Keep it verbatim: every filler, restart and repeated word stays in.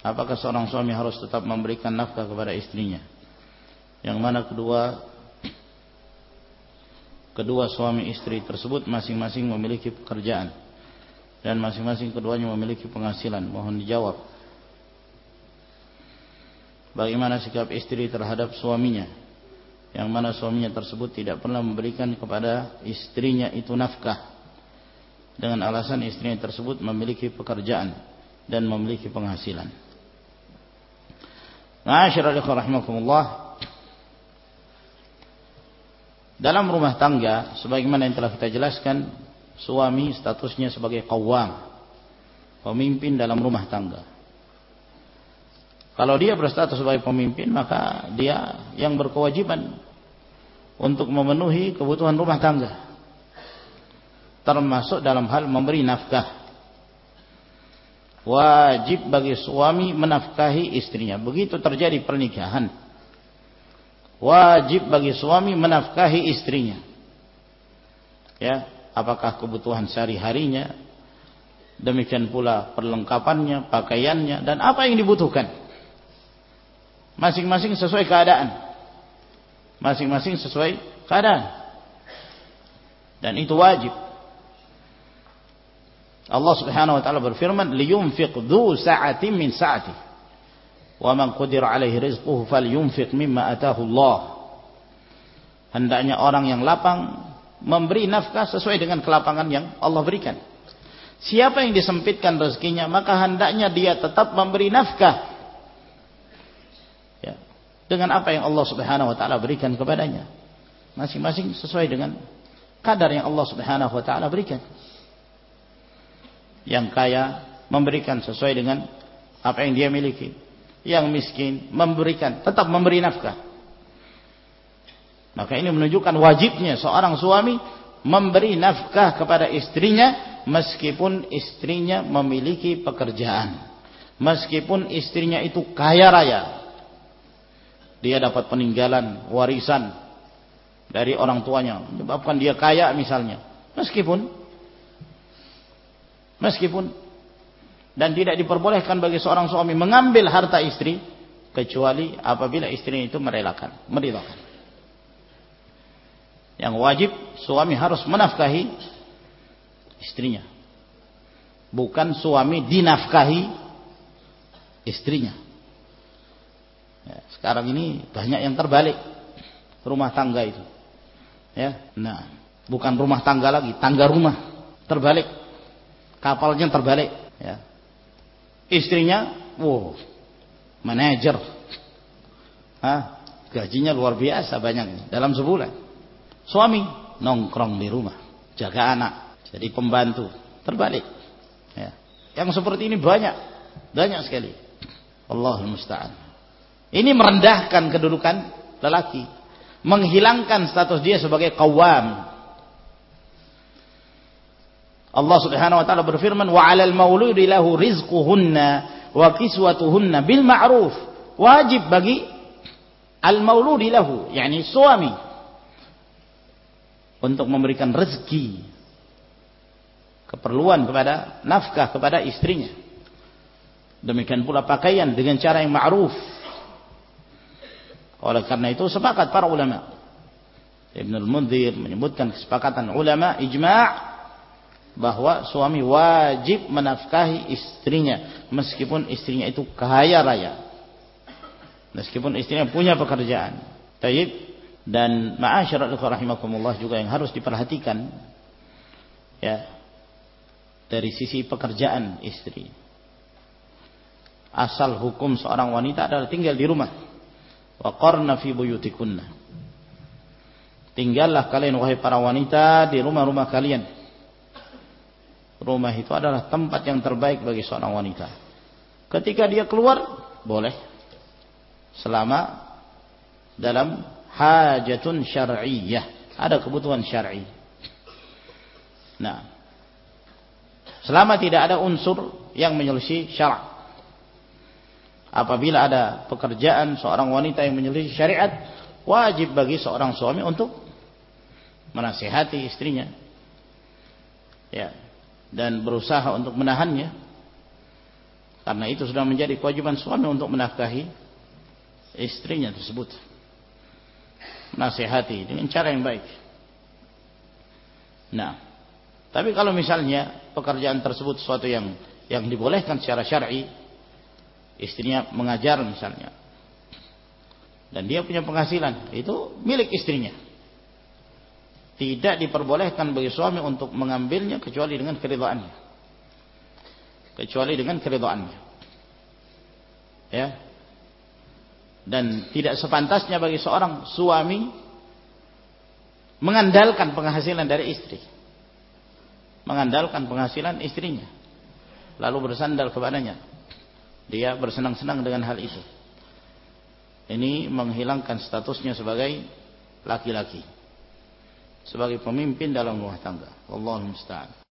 apakah seorang suami harus tetap memberikan nafkah kepada istrinya, yang mana kedua kedua suami istri tersebut masing-masing memiliki pekerjaan dan masing-masing keduanya memiliki penghasilan? Mohon dijawab. Bagaimana sikap istri terhadap suaminya, yang mana suaminya tersebut tidak pernah memberikan kepada istrinya itu nafkah, dengan alasan istrinya tersebut memiliki pekerjaan dan memiliki penghasilan. Ma'asyiral ikhwah rahimakumullah, dalam rumah tangga sebagaimana yang telah kita jelaskan, suami statusnya sebagai qawwam, pemimpin dalam rumah tangga. Kalau dia berstatus sebagai pemimpin, maka dia yang berkewajiban untuk memenuhi kebutuhan rumah tangga, termasuk dalam hal memberi nafkah. Wajib bagi suami menafkahi istrinya. Begitu terjadi pernikahan, wajib bagi suami menafkahi istrinya. Ya, apakah kebutuhan sehari-harinya, demikian pula perlengkapannya, pakaiannya, dan apa yang dibutuhkan. Masing-masing sesuai keadaan. Masing-masing sesuai keadaan. Dan itu wajib. Allah Subhanahu wa taala berfirman, liyunfiq dzu sa'atin min sa'atihi wa man qudira 'alaihi rizquhu falyunfiq mimma ataahu Allah. Hendaknya orang yang lapang memberi nafkah sesuai dengan kelapangan yang Allah berikan. Siapa yang disempitkan rezekinya, maka hendaknya dia tetap memberi nafkah ya, dengan apa yang Allah Subhanahu wa taala berikan kepadanya. Masing-masing sesuai dengan kadar yang Allah Subhanahu wa taala berikan. Yang kaya memberikan sesuai dengan apa yang dia miliki. Yang miskin memberikan, tetap memberi nafkah. Maka ini menunjukkan wajibnya seorang suami memberi nafkah kepada istrinya, meskipun istrinya memiliki pekerjaan, meskipun istrinya itu kaya raya, dia dapat peninggalan warisan dari orang tuanya menyebabkan dia kaya misalnya, meskipun meskipun dan tidak diperbolehkan bagi seorang suami mengambil harta istri kecuali apabila istrinya itu merelakan, meridhakan. Yang wajib suami harus menafkahi istrinya, bukan suami dinafkahi istrinya. Ya, sekarang ini banyak yang terbalik rumah tangga itu. Ya, nah, bukan rumah tangga lagi, tangga rumah terbalik, kapalnya terbalik. Ya, istrinya, wow, manajer, ah, gajinya luar biasa banyak dalam sebulan. Suami nongkrong di rumah, jaga anak, jadi pembantu, terbalik. Ya, yang seperti ini banyak, banyak sekali. Allahul musta'an. Ini merendahkan kedudukan lelaki, menghilangkan status dia sebagai qawwam. Allah Subhanahu wa taala berfirman, wa 'alal mauludi lahu rizquhunna wa kiswatuhunna bil ma'ruf. Wajib bagi al mauludi lahu, yakni suami, untuk memberikan rezeki, keperluan kepada nafkah kepada istrinya. Demikian pula pakaian dengan cara yang ma'ruf. Oleh karena itu sepakat para ulama, Ibnul Munzir menyebutkan kesepakatan ulama ijma' bahwa suami wajib menafkahi istrinya meskipun istrinya itu kaya raya, meskipun istrinya punya pekerjaan. Tayyib. Dan ma'asyiral ikhwah rahimakumullah, juga yang harus diperhatikan ya dari sisi pekerjaan istri. Asal hukum seorang wanita adalah tinggal di rumah. Wa qarna fi buyutikunna. Tinggallah kalian wahai para wanita di rumah-rumah kalian. Rumah itu adalah tempat yang terbaik bagi seorang wanita. Ketika dia keluar boleh, selama dalam hajatun syar'iyyah, ada kebutuhan syar'i. Nah, selama tidak ada unsur yang menyelisih syara'. Apabila ada pekerjaan seorang wanita yang menyelisih syariat, wajib bagi seorang suami untuk menasihati istrinya, ya, dan berusaha untuk menahannya. Karena itu sudah menjadi kewajiban suami untuk menafkahi istrinya tersebut. Nasihati dengan cara yang baik. Nah, tapi kalau misalnya pekerjaan tersebut sesuatu yang yang dibolehkan secara syar'i, istrinya mengajar misalnya, dan dia punya penghasilan, itu milik istrinya. Tidak diperbolehkan bagi suami untuk mengambilnya kecuali dengan keridhaannya. Kecuali dengan keridhaannya. Ya. Dan tidak sepantasnya bagi seorang suami mengandalkan penghasilan dari istri. Mengandalkan penghasilan istrinya. Lalu bersandar kepadanya. Dia bersenang-senang dengan hal itu. Ini menghilangkan statusnya sebagai laki-laki. Sebagai pemimpin dalam rumah tangga. Wallahu musta'an.